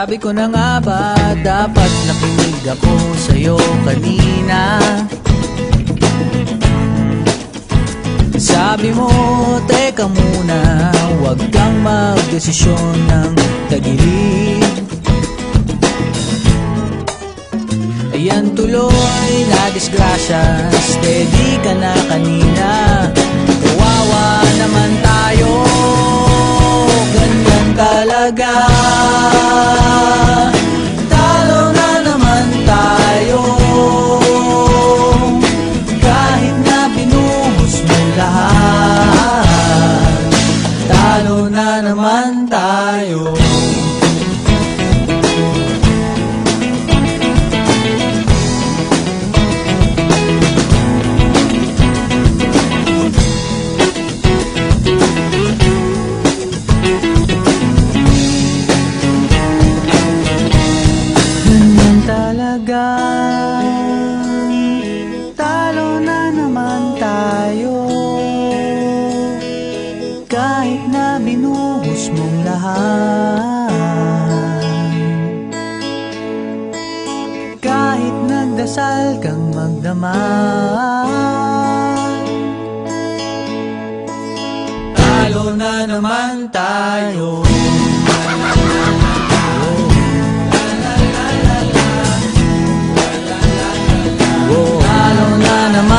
Sabi ko na nga ba, dapat nakinig ako sa'yo kanina. Sabi mo, teka muna, huwag kang magdesisyon ng tagilid. Ayan tuloy na disgrasya, steady ka na kanina. Kawawa naman tayo, ganyan talaga. Talo na naman tayo, kahit na binuhos mo lahat. Talo na naman tayo. Talo na naman tayo, kahit na binuhos mong lahat. Kahit nagdasal kang magdamag, talo na naman tayo. Talo na naman